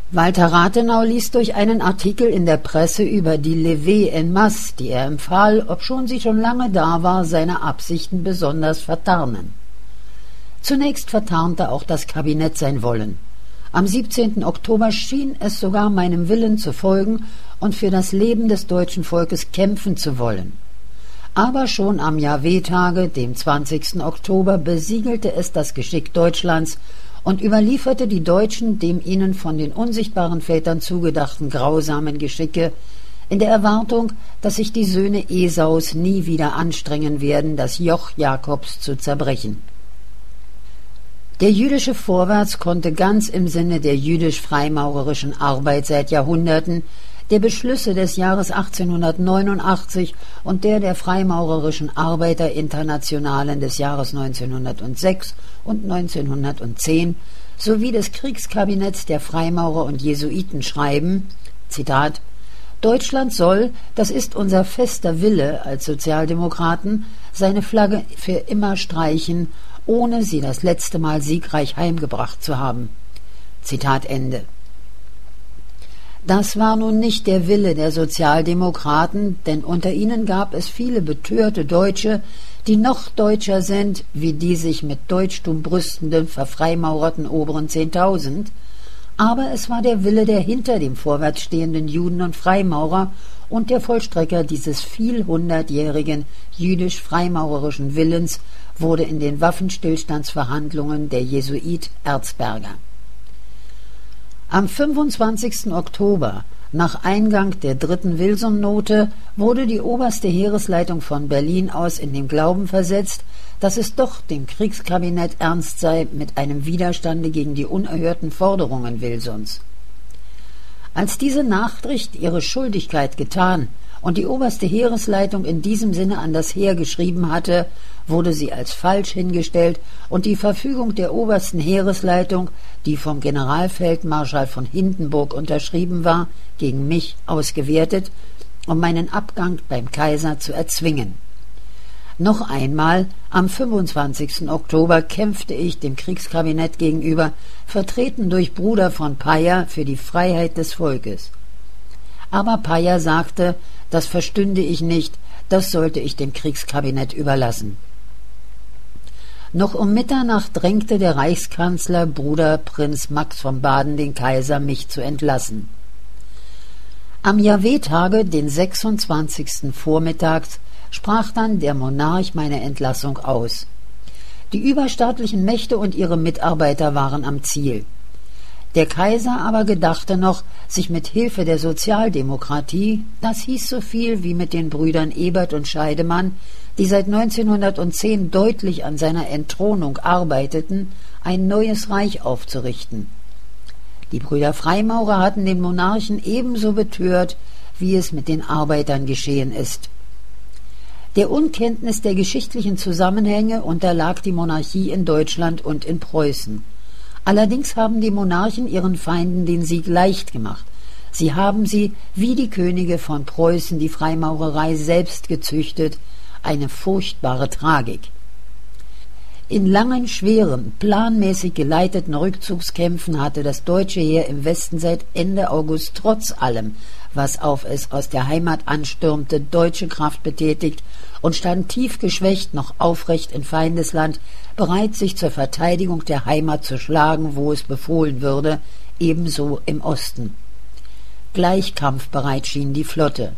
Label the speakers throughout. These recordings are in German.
Speaker 1: Walter Rathenau ließ durch einen Artikel in der Presse über die Levée en masse, die er empfahl, obschon sie schon lange da war, seine Absichten besonders vertarnen. Zunächst vertarnte auch das Kabinett sein Wollen. Am 17. Oktober schien es sogar meinem Willen zu folgen und für das Leben des deutschen Volkes kämpfen zu wollen. Aber schon am Jahwe-Tage, dem 20. Oktober, besiegelte es das Geschick Deutschlands und überlieferte die Deutschen dem ihnen von den unsichtbaren Vätern zugedachten grausamen Geschicke, in der Erwartung, dass sich die Söhne Esaus nie wieder anstrengen werden, das Joch Jakobs zu zerbrechen. Der jüdische Vorwärts konnte ganz im Sinne der jüdisch-freimaurerischen Arbeit seit Jahrhunderten, der Beschlüsse des Jahres 1889 und der Freimaurerischen Arbeiterinternationalen des Jahres 1906 und 1910 sowie des Kriegskabinetts der Freimaurer und Jesuiten schreiben, Zitat, Deutschland soll, das ist unser fester Wille als Sozialdemokraten, seine Flagge für immer streichen, ohne sie das letzte Mal siegreich heimgebracht zu haben. Zitat Ende. Das war nun nicht der Wille der Sozialdemokraten, denn unter ihnen gab es viele betörte Deutsche, die noch deutscher sind, wie die sich mit Deutschtum brüstenden, verfreimauerten oberen 10.000, aber es war der Wille der hinter dem Vorwärts stehenden Juden und Freimaurer und der Vollstrecker dieses vielhundertjährigen jüdisch-freimaurerischen Willens wurde in den Waffenstillstandsverhandlungen der Jesuit Erzberger. Am 25. Oktober, nach Eingang der 3. Wilson-Note, wurde die oberste Heeresleitung von Berlin aus in den Glauben versetzt, dass es doch dem Kriegskabinett ernst sei mit einem Widerstande gegen die unerhörten Forderungen Wilsons. Als diese Nachricht ihre Schuldigkeit getan und die oberste Heeresleitung in diesem Sinne an das Heer geschrieben hatte, wurde sie als falsch hingestellt und die Verfügung der obersten Heeresleitung, die vom Generalfeldmarschall von Hindenburg unterschrieben war, gegen mich ausgewertet, um meinen Abgang beim Kaiser zu erzwingen. Noch einmal, am 25. Oktober kämpfte ich dem Kriegskabinett gegenüber, vertreten durch Bruder von Payer, für die Freiheit des Volkes. Aber Payer sagte, das verstünde ich nicht, das sollte ich dem Kriegskabinett überlassen. Noch um Mitternacht drängte der Reichskanzler Bruder Prinz Max von Baden den Kaiser, mich zu entlassen. Am Jahwe-Tage, den 26. vormittags, sprach dann der Monarch meine Entlassung aus. Die überstaatlichen Mächte und ihre Mitarbeiter waren am Ziel. Der Kaiser aber gedachte noch, sich mit Hilfe der Sozialdemokratie, das hieß so viel wie mit den Brüdern Ebert und Scheidemann, die seit 1910 deutlich an seiner Entthronung arbeiteten, ein neues Reich aufzurichten. Die Brüder Freimaurer hatten den Monarchen ebenso betört, wie es mit den Arbeitern geschehen ist. Der Unkenntnis der geschichtlichen Zusammenhänge unterlag die Monarchie in Deutschland und in Preußen. Allerdings haben die Monarchen ihren Feinden den Sieg leicht gemacht. Sie haben sie, wie die Könige von Preußen, die Freimaurerei selbst gezüchtet, eine furchtbare Tragik. In langen, schweren, planmäßig geleiteten Rückzugskämpfen hatte das deutsche Heer im Westen seit Ende August trotz allem, was auf es aus der Heimat anstürmte, deutsche Kraft betätigt und stand tief geschwächt noch aufrecht in Feindesland, bereit, sich zur Verteidigung der Heimat zu schlagen, wo es befohlen würde, ebenso im Osten. Gleich kampfbereit schien die Flotte.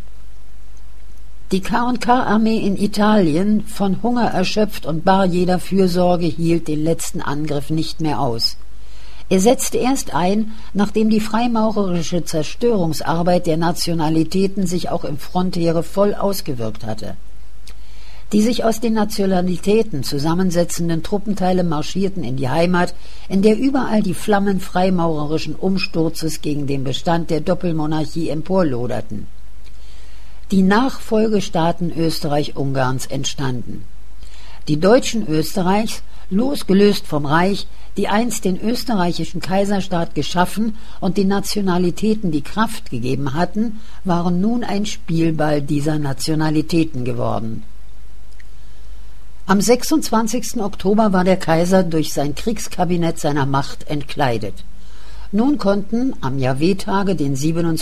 Speaker 1: Die K&K-Armee in Italien, von Hunger erschöpft und bar jeder Fürsorge, hielt den letzten Angriff nicht mehr aus. Er setzte erst ein, nachdem die freimaurerische Zerstörungsarbeit der Nationalitäten sich auch im Frontheere voll ausgewirkt hatte. Die sich aus den Nationalitäten zusammensetzenden Truppenteile marschierten in die Heimat, in der überall die Flammen freimaurerischen Umsturzes gegen den Bestand der Doppelmonarchie emporloderten. Die Nachfolgestaaten Österreich-Ungarns entstanden. Die Deutschen Österreichs, losgelöst vom Reich, die einst den österreichischen Kaiserstaat geschaffen und den Nationalitäten die Kraft gegeben hatten, waren nun ein Spielball dieser Nationalitäten geworden. Am 26. Oktober war der Kaiser durch sein Kriegskabinett seiner Macht entkleidet. Nun konnten am Jahwe-Tage, den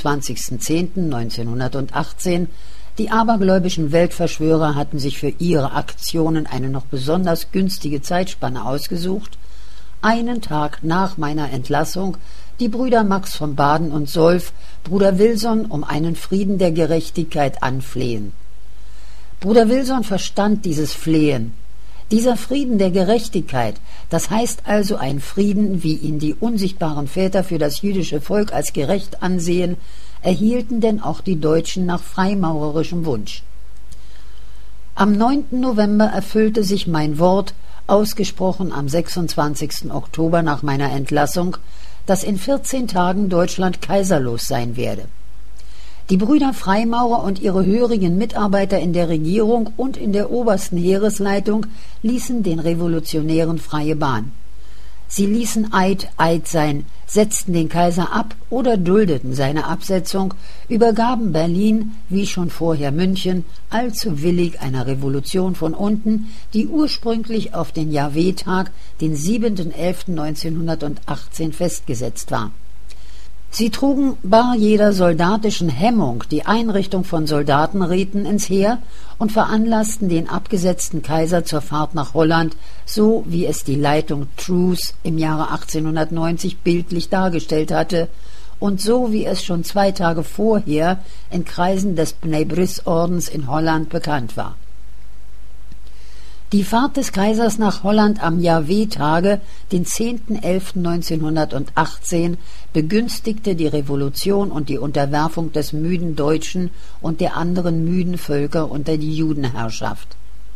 Speaker 1: 27.10.1918, die abergläubischen Weltverschwörer hatten sich für ihre Aktionen eine noch besonders günstige Zeitspanne ausgesucht, einen Tag nach meiner Entlassung die Brüder Max von Baden und Solf Bruder Wilson um einen Frieden der Gerechtigkeit anflehen. Bruder Wilson verstand dieses Flehen. Dieser Frieden der Gerechtigkeit, das heißt also ein Frieden, wie ihn die unsichtbaren Väter für das jüdische Volk als gerecht ansehen, erhielten denn auch die Deutschen nach freimaurerischem Wunsch. Am 9. November erfüllte sich mein Wort, ausgesprochen am 26. Oktober nach meiner Entlassung, dass in 14 Tagen Deutschland kaiserlos sein werde. Die Brüder Freimaurer und ihre hörigen Mitarbeiter in der Regierung und in der obersten Heeresleitung ließen den Revolutionären freie Bahn. Sie ließen Eid sein, setzten den Kaiser ab oder duldeten seine Absetzung, übergaben Berlin, wie schon vorher München, allzu willig einer Revolution von unten, die ursprünglich auf den Jahwe-Tag, den 7.11.1918 festgesetzt war. Sie trugen bar jeder soldatischen Hemmung die Einrichtung von Soldatenräten ins Heer und veranlassten den abgesetzten Kaiser zur Fahrt nach Holland, so wie es die Leitung Truce im Jahre 1890 bildlich dargestellt hatte und so wie es schon 2 Tage vorher in Kreisen des Bnei Bris Ordens in Holland bekannt war. Die Fahrt des Kaisers nach Holland am Jahwe-Tage, den 10.11.1918, begünstigte die Revolution und die Unterwerfung des müden Deutschen und der anderen müden Völker unter die Judenherrschaft.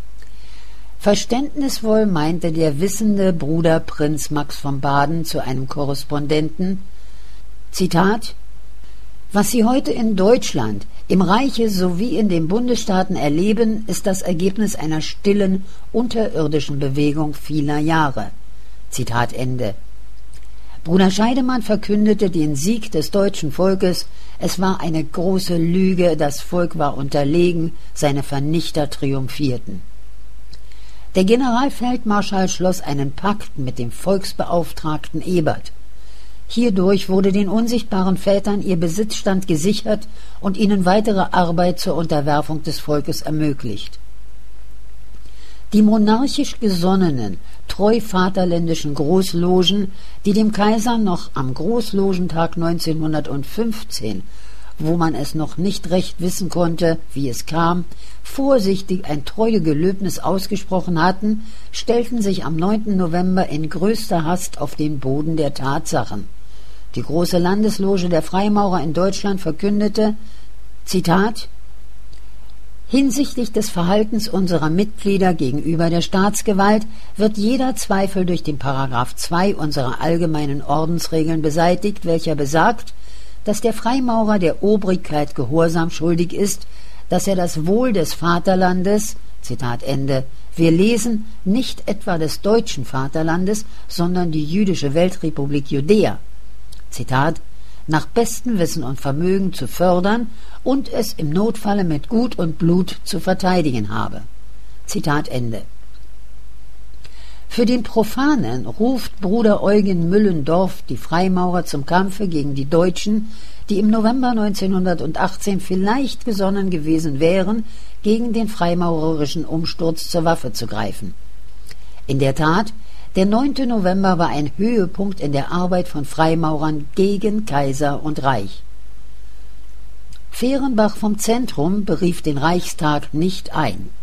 Speaker 1: Verständnisvoll meinte der wissende Bruder Prinz Max von Baden zu einem Korrespondenten, Zitat, »Was Sie heute in Deutschland, im Reiche sowie in den Bundesstaaten erleben, ist das Ergebnis einer stillen, unterirdischen Bewegung vieler Jahre.« Zitat Ende. Bruder Scheidemann verkündete den Sieg des deutschen Volkes. Es war eine große Lüge, das Volk war unterlegen, seine Vernichter triumphierten. Der Generalfeldmarschall schloss einen Pakt mit dem Volksbeauftragten Ebert. Hierdurch wurde den unsichtbaren Vätern ihr Besitzstand gesichert und ihnen weitere Arbeit zur Unterwerfung des Volkes ermöglicht. Die monarchisch gesonnenen, treu vaterländischen Großlogen, die dem Kaiser noch am Großlogentag 1915, wo man es noch nicht recht wissen konnte, wie es kam, vorsichtig ein Treuegelöbnis ausgesprochen hatten, stellten sich am 9. November in größter Hast auf den Boden der Tatsachen. Die große Landesloge der Freimaurer in Deutschland verkündete, Zitat, »Hinsichtlich des Verhaltens unserer Mitglieder gegenüber der Staatsgewalt wird jeder Zweifel durch den Paragraph 2 unserer allgemeinen Ordensregeln beseitigt, welcher besagt, dass der Freimaurer der Obrigkeit Gehorsam schuldig ist, dass er das Wohl des Vaterlandes, Zitat Ende, wir lesen, nicht etwa des deutschen Vaterlandes, sondern die jüdische Weltrepublik Judäa, Zitat, nach bestem Wissen und Vermögen zu fördern und es im Notfalle mit Gut und Blut zu verteidigen habe. Zitat Ende. Für den Profanen ruft Bruder Eugen Müllendorf die Freimaurer zum Kampfe gegen die Deutschen, die im November 1918 vielleicht gesonnen gewesen wären, gegen den freimaurerischen Umsturz zur Waffe zu greifen. In der Tat, der 9. November war ein Höhepunkt in der Arbeit von Freimaurern gegen Kaiser und Reich. Fehrenbach vom Zentrum berief den Reichstag nicht ein.